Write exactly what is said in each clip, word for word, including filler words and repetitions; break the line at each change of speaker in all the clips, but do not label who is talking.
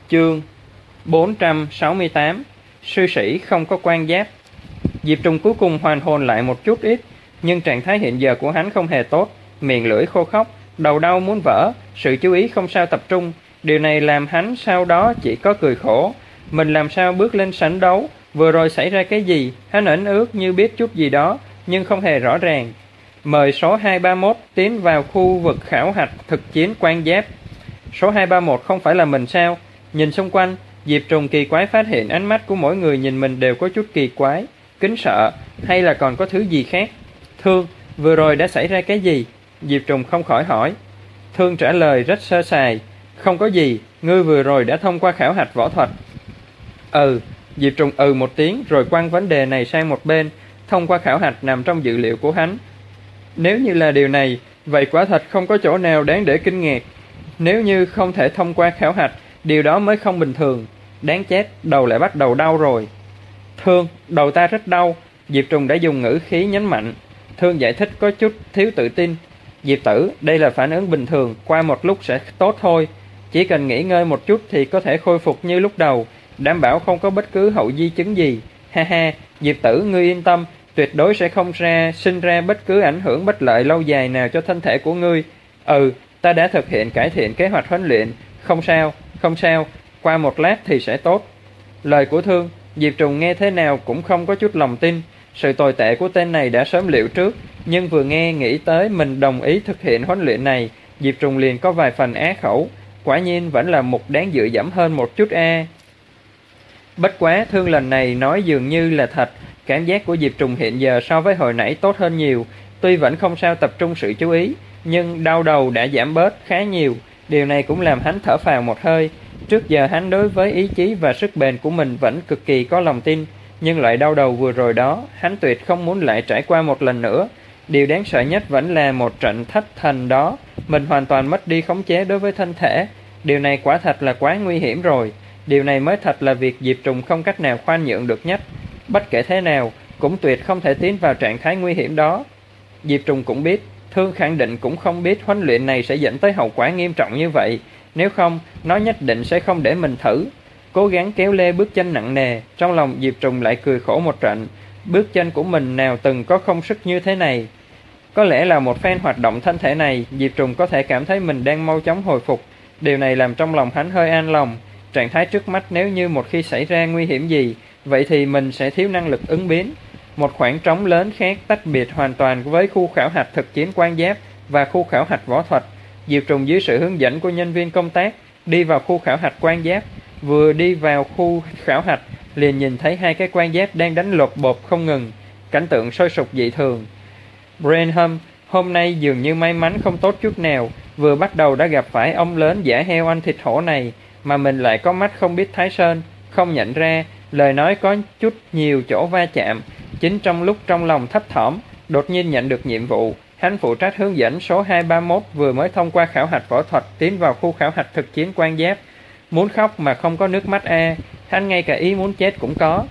Chương bốn trăm sáu mươi tám. Sư sĩ không có quan giáp. Diệp Trùng cuối cùng hoàn hồn lại một chút ít, nhưng trạng thái hiện giờ của hắn không hề tốt, miệng lưỡi khô khốc, đầu đau muốn vỡ, sự chú ý không sao tập trung. Điều này làm hắn sau đó chỉ có cười khổ. Mình làm sao bước lên sảnh đấu? Vừa rồi xảy ra cái gì? Hắn ẩn ước như biết chút gì đó, nhưng không hề rõ ràng. Mời số hai ba mốt tiến vào khu vực khảo hạch thực chiến quan giáp. Số hai ba mốt không phải là mình sao? Nhìn xung quanh, Diệp Trùng kỳ quái phát hiện ánh mắt của mỗi người nhìn mình đều có chút kỳ quái, kính sợ, hay là còn có thứ gì khác. Thương, vừa rồi đã xảy ra cái gì? Diệp Trùng không khỏi hỏi. Thương trả lời rất sơ sài. Không có gì, ngươi vừa rồi đã thông qua khảo hạch võ thuật. Ừ, Diệp Trùng ừ một tiếng rồi quăng vấn đề này sang một bên. Thông qua khảo hạch nằm trong dự liệu của hắn. Nếu như là điều này, vậy quả thật không có chỗ nào đáng để kinh ngạc. Nếu như không thể thông qua khảo hạch, điều đó mới không bình thường. Đáng chết, đầu lại bắt đầu đau rồi. Thương, đầu ta rất đau. Diệp Trùng đã dùng ngữ khí nhấn mạnh. Thương giải thích có chút thiếu tự tin. Diệp tử, đây là phản ứng bình thường, qua một lúc sẽ tốt thôi. Chỉ cần nghỉ ngơi một chút thì có thể khôi phục như lúc đầu, đảm bảo không có bất cứ hậu di chứng gì. Ha ha, Diệp tử, ngươi yên tâm, tuyệt đối sẽ không ra sinh ra bất cứ ảnh hưởng bất lợi lâu dài nào cho thân thể của ngươi. Ừ, ta đã thực hiện cải thiện kế hoạch huấn luyện. Không sao, không sao, qua một lát thì sẽ tốt. Lời của Thương, Diệp Trùng nghe thế nào cũng không có chút lòng tin. Sự tồi tệ của tên này đã sớm liệu trước, nhưng vừa nghe nghĩ tới mình đồng ý thực hiện huấn luyện này, Diệp Trùng liền có vài phần á khẩu. Quả nhiên vẫn là một đáng dựa dẫm hơn một chút a. Bất quá Thương lần này nói dường như là thật. Cảm giác của Diệp Trùng hiện giờ so với hồi nãy tốt hơn nhiều. Tuy vẫn không sao tập trung sự chú ý, nhưng đau đầu đã giảm bớt khá nhiều. Điều này cũng làm hắn thở phào một hơi. Trước giờ hắn đối với ý chí và sức bền của mình vẫn cực kỳ có lòng tin, nhưng loại đau đầu vừa rồi đó, hắn tuyệt không muốn lại trải qua một lần nữa. Điều đáng sợ nhất vẫn là một trận thất thần đó, mình hoàn toàn mất đi khống chế đối với thân thể. Điều này quả thật là quá nguy hiểm rồi. Điều này mới thật là việc Diệp Trùng không cách nào khoan nhượng được nhất. Bất kể thế nào, cũng tuyệt không thể tiến vào trạng thái nguy hiểm đó. Diệp Trùng cũng biết, Thương khẳng định cũng không biết huấn luyện này sẽ dẫn tới hậu quả nghiêm trọng như vậy. Nếu không, nó nhất định sẽ không để mình thử. Cố gắng kéo lê bước chân nặng nề, trong lòng Diệp Trùng lại cười khổ một trận. Bước chân của mình nào từng có không sức như thế này. Có lẽ là một phen hoạt động thân thể này, Diệp Trùng có thể cảm thấy mình đang mau chóng hồi phục. Điều này làm trong lòng hắn hơi an lòng. Trạng thái trước mắt nếu như một khi xảy ra nguy hiểm gì, vậy thì mình sẽ thiếu năng lực ứng biến. Một khoảng trống lớn khác tách biệt hoàn toàn với khu khảo hạch thực chiến quan giáp và khu khảo hạch võ thuật. Diệp Trùng dưới sự hướng dẫn của nhân viên công tác đi vào khu khảo hạch quan giáp. Vừa đi vào khu khảo hạch liền nhìn thấy hai cái quan giáp đang đánh lột bột không ngừng. Cảnh tượng sôi sục dị thường. Branham hôm nay dường như may mắn không tốt chút nào. Vừa bắt đầu đã gặp phải ông lớn giả heo ăn thịt hổ này, mà mình lại có mắt không biết Thái Sơn, không nhận ra. Lời nói có chút nhiều chỗ va chạm. Chính trong lúc trong lòng thấp thỏm, đột nhiên nhận được nhiệm vụ. Hắn phụ trách hướng dẫn số hai ba mốt vừa mới thông qua khảo hạch võ thuật tiến vào khu khảo hạch thực chiến quan giáp. Muốn khóc mà không có nước mắt a, hắn ngay cả ý muốn chết cũng có.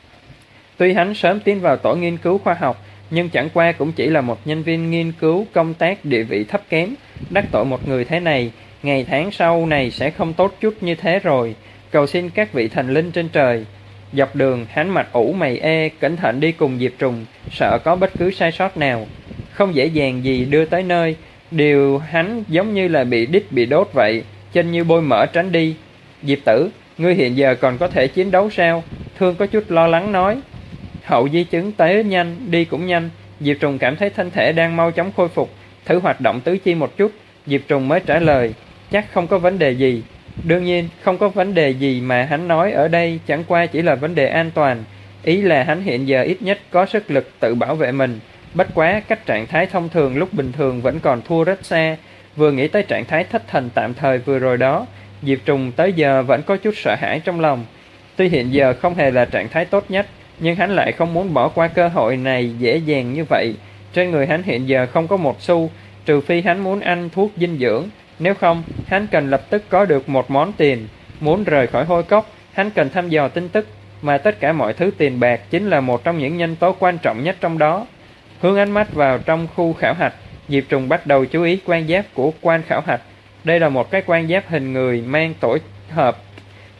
Tuy hắn sớm tiến vào tổ nghiên cứu khoa học, nhưng chẳng qua cũng chỉ là một nhân viên nghiên cứu công tác địa vị thấp kém. Đắc tội một người thế này, ngày tháng sau này sẽ không tốt chút như thế rồi. Cầu xin các vị thần linh trên trời. Dọc đường hắn mặt ủ mày e, cẩn thận đi cùng Diệp Trùng, sợ có bất cứ sai sót nào. Không dễ dàng gì đưa tới nơi. Điều hắn giống như là bị đít bị đốt vậy, chân như bôi mỡ tránh đi. Diệp tử, ngươi hiện giờ còn có thể chiến đấu sao? Thương có chút lo lắng nói. Hậu di chứng tới nhanh, đi cũng nhanh. Diệp Trùng cảm thấy thân thể đang mau chóng khôi phục, thử hoạt động tứ chi một chút. Diệp Trùng mới trả lời, chắc không có vấn đề gì. Đương nhiên, không có vấn đề gì mà hắn nói ở đây chẳng qua chỉ là vấn đề an toàn. Ý là hắn hiện giờ ít nhất có sức lực tự bảo vệ mình. Bất quá, cách trạng thái thông thường lúc bình thường vẫn còn thua rất xa. Vừa nghĩ tới trạng thái thất thần tạm thời vừa rồi đó, Diệp Trùng tới giờ vẫn có chút sợ hãi trong lòng. Tuy hiện giờ không hề là trạng thái tốt nhất, nhưng hắn lại không muốn bỏ qua cơ hội này dễ dàng như vậy. Trên người hắn hiện giờ không có một xu, trừ phi hắn muốn ăn thuốc dinh dưỡng. Nếu không, hắn cần lập tức có được một món tiền. Muốn rời khỏi hôi cốc, hắn cần thăm dò tin tức, mà tất cả mọi thứ tiền bạc chính là một trong những nhân tố quan trọng nhất trong đó. Hướng ánh mắt vào trong khu khảo hạch, Diệp Trùng bắt đầu chú ý quan giáp của quan khảo hạch. Đây là một cái quan giáp hình người mang tổ hợp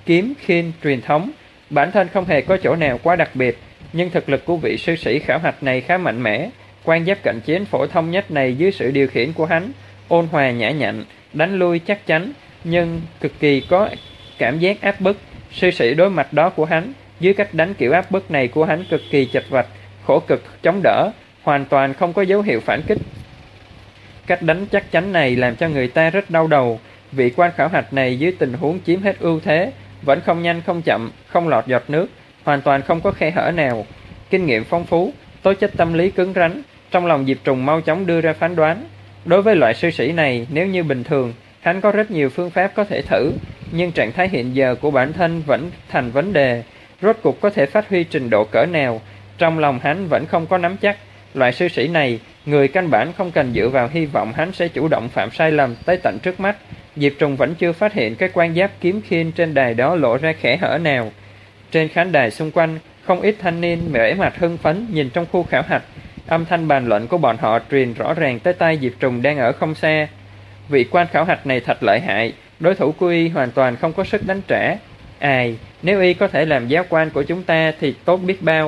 kiếm khiên truyền thống. Bản thân không hề có chỗ nào quá đặc biệt, nhưng thực lực của vị sư sĩ khảo hạch này khá mạnh mẽ. Quan giáp cận chiến phổ thông nhất này dưới sự điều khiển của hắn, ôn hòa nhã nhặn, đánh lui chắc chắn, nhưng cực kỳ có cảm giác áp bức. Sư sĩ đối mặt đó của hắn, dưới cách đánh kiểu áp bức này của hắn cực kỳ chật vật, khổ cực chống đỡ, hoàn toàn không có dấu hiệu phản kích. Cách đánh chắc chắn này làm cho người ta rất đau đầu. Vị quan khảo hạch này dưới tình huống chiếm hết ưu thế, vẫn không nhanh không chậm, không lọt giọt nước, hoàn toàn không có khe hở nào. Kinh nghiệm phong phú, tố chất tâm lý cứng rắn, trong lòng Diệp Trùng mau chóng đưa ra phán đoán. Đối với loại sư sĩ này, nếu như bình thường, hắn có rất nhiều phương pháp có thể thử, nhưng trạng thái hiện giờ của bản thân vẫn thành vấn đề. Rốt cuộc có thể phát huy trình độ cỡ nào, trong lòng hắn vẫn không có nắm chắc. Loại sư sĩ này, người căn bản không cần dựa vào hy vọng hắn sẽ chủ động phạm sai lầm tới tận trước mắt. Diệp Trùng vẫn chưa phát hiện cái quan giáp kiếm khiên trên đài đó lộ ra kẽ hở nào. Trên khán đài xung quanh, không ít thanh niên vẻ mặt hưng phấn nhìn trong khu khảo hạch. Âm thanh bàn luận của bọn họ truyền rõ ràng tới tai Diệp Trùng đang ở không xa. Vị quan khảo hạch này thật lợi hại, đối thủ của y hoàn toàn không có sức đánh trả. Ai, nếu y có thể làm giáo quan của chúng ta thì tốt biết bao.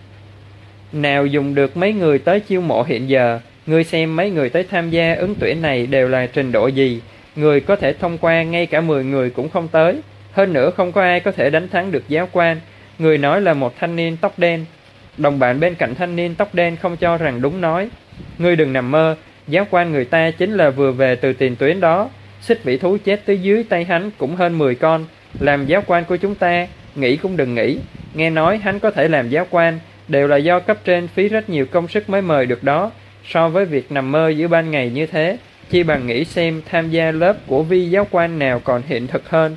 Nào dùng được mấy người tới chiêu mộ hiện giờ, ngươi xem mấy người tới tham gia ứng tuyển này đều là trình độ gì. Người có thể thông qua ngay cả mười người cũng không tới. Hơn nữa không có ai có thể đánh thắng được giáo quan. Người nói là một thanh niên tóc đen. Đồng bạn bên cạnh thanh niên tóc đen không cho rằng đúng nói. Ngươi đừng nằm mơ, giáo quan người ta chính là vừa về từ tiền tuyến đó. Xích vĩ thú chết tới dưới tay hắn cũng hơn mười con. Làm giáo quan của chúng ta, nghĩ cũng đừng nghĩ. Nghe nói hắn có thể làm giáo quan, đều là do cấp trên phí rất nhiều công sức mới mời được đó. So với việc nằm mơ giữa ban ngày như thế, chi bằng nghĩ xem tham gia lớp của vi giáo quan nào còn hiện thực hơn.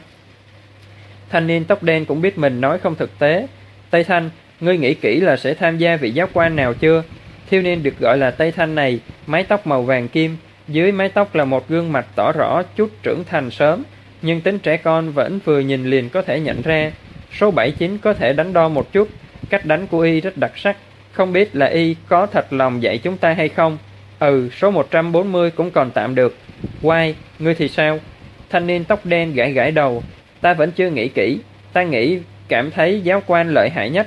Thanh niên tóc đen cũng biết mình nói không thực tế. Tây Thanh, ngươi nghĩ kỹ là sẽ tham gia vị giáo quan nào chưa? Thiếu niên được gọi là Tây Thanh này, mái tóc màu vàng kim, dưới mái tóc là một gương mặt tỏ rõ chút trưởng thành sớm, nhưng tính trẻ con vẫn vừa nhìn liền có thể nhận ra. Số bảy chín có thể đánh đo một chút, cách đánh của y rất đặc sắc, không biết là y có thật lòng dạy chúng ta hay không. Ừ, số một trăm bốn mươi cũng còn tạm được. Quay, ngươi thì sao? Thanh niên tóc đen gãi gãi đầu. Ta vẫn chưa nghĩ kỹ, ta nghĩ cảm thấy giáo quan lợi hại nhất.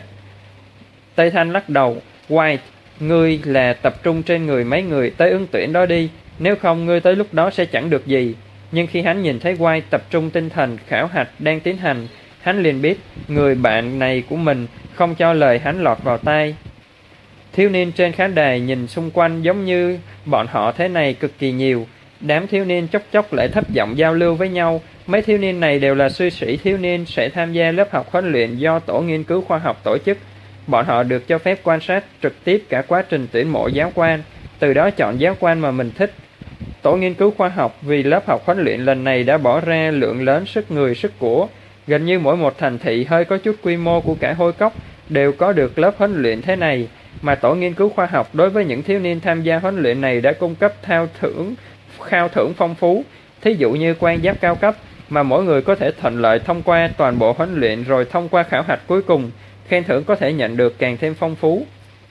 Tây Thanh lắc đầu. White, ngươi là tập trung trên người mấy người tới ứng tuyển đó đi, nếu không ngươi tới lúc đó sẽ chẳng được gì. Nhưng khi hắn nhìn thấy White tập trung tinh thần khảo hạch đang tiến hành, hắn liền biết người bạn này của mình không cho lời hắn lọt vào tai. Thiếu niên trên khán đài nhìn xung quanh giống như bọn họ thế này cực kỳ nhiều. Đám thiếu niên chốc chốc lại thấp giọng giao lưu với nhau. Mấy thiếu niên này đều là sư sĩ thiếu niên sẽ tham gia lớp học huấn luyện do tổ nghiên cứu khoa học tổ chức. Bọn họ được cho phép quan sát trực tiếp cả quá trình tuyển mộ giáo quan, từ đó chọn giáo quan mà mình thích. Tổ nghiên cứu khoa học vì lớp học huấn luyện lần này đã bỏ ra lượng lớn sức người sức của. Gần như mỗi một thành thị hơi có chút quy mô của cả Hôi Cốc đều có được lớp huấn luyện thế này, mà tổ nghiên cứu khoa học đối với những thiếu niên tham gia huấn luyện này đã cung cấp thao thưởng, khao thưởng phong phú. Thí dụ như quan giáp cao cấp mà mỗi người có thể thuận lợi thông qua toàn bộ huấn luyện rồi thông qua khảo hạch cuối cùng, khen thưởng có thể nhận được càng thêm phong phú.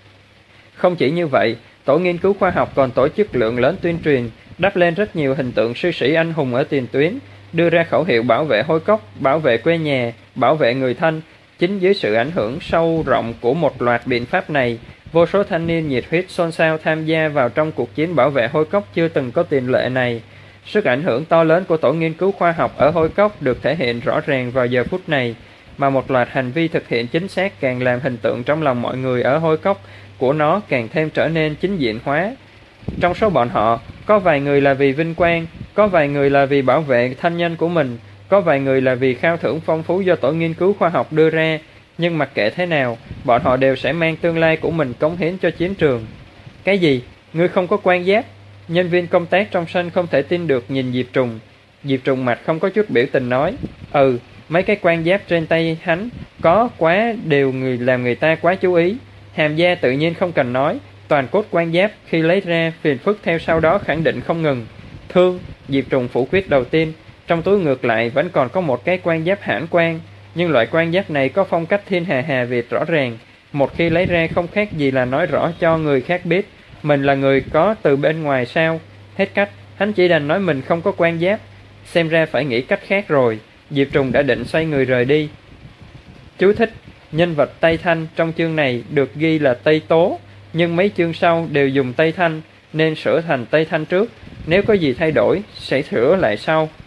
Không chỉ như vậy, tổ nghiên cứu khoa học còn tổ chức lượng lớn tuyên truyền, đắp lên rất nhiều hình tượng sư sĩ anh hùng ở tiền tuyến, đưa ra khẩu hiệu bảo vệ Hôi Cốc, bảo vệ quê nhà, bảo vệ người thân. Chính dưới sự ảnh hưởng sâu rộng của một loạt biện pháp này, vô số thanh niên nhiệt huyết xôn xao tham gia vào trong cuộc chiến bảo vệ Hôi Cốc chưa từng có tiền lệ này. Sức ảnh hưởng to lớn của tổ nghiên cứu khoa học ở Hôi Cốc được thể hiện rõ ràng vào giờ phút này, mà một loạt hành vi thực hiện chính xác càng làm hình tượng trong lòng mọi người ở Hôi Cốc của nó càng thêm trở nên chính diện hóa. Trong số bọn họ, có vài người là vì vinh quang, có vài người là vì bảo vệ thân nhân của mình, có vài người là vì khao thưởng phong phú do tổ nghiên cứu khoa học đưa ra, nhưng mặc kệ thế nào, bọn họ đều sẽ mang tương lai của mình cống hiến cho chiến trường. Cái gì? Ngươi không có quan giáp? Nhân viên công tác trong sân không thể tin được nhìn Diệp Trùng. Diệp Trùng mặt không có chút biểu tình nói, ừ, mấy cái quan giáp trên tay hắn có quá đều người làm người ta quá chú ý. Hàm da tự nhiên không cần nói, toàn cốt quan giáp khi lấy ra phiền phức theo sau đó khẳng định không ngừng. Thương, Diệp Trùng phủ quyết đầu tiên, trong túi ngược lại vẫn còn có một cái quan giáp hãn quan, nhưng loại quan giáp này có phong cách thiên hà hà Việt rõ ràng, một khi lấy ra không khác gì là nói rõ cho người khác biết mình là người có từ bên ngoài sao. Hết cách, hắn chỉ đành nói mình không có quan giáp. Xem ra phải nghĩ cách khác rồi. Diệp Trùng đã định xoay người rời đi. Chú thích: nhân vật Tây Thanh trong chương này được ghi là Tây Tố, nhưng mấy chương sau đều dùng Tây Thanh nên sửa thành Tây Thanh trước. Nếu có gì thay đổi sẽ sửa lại sau.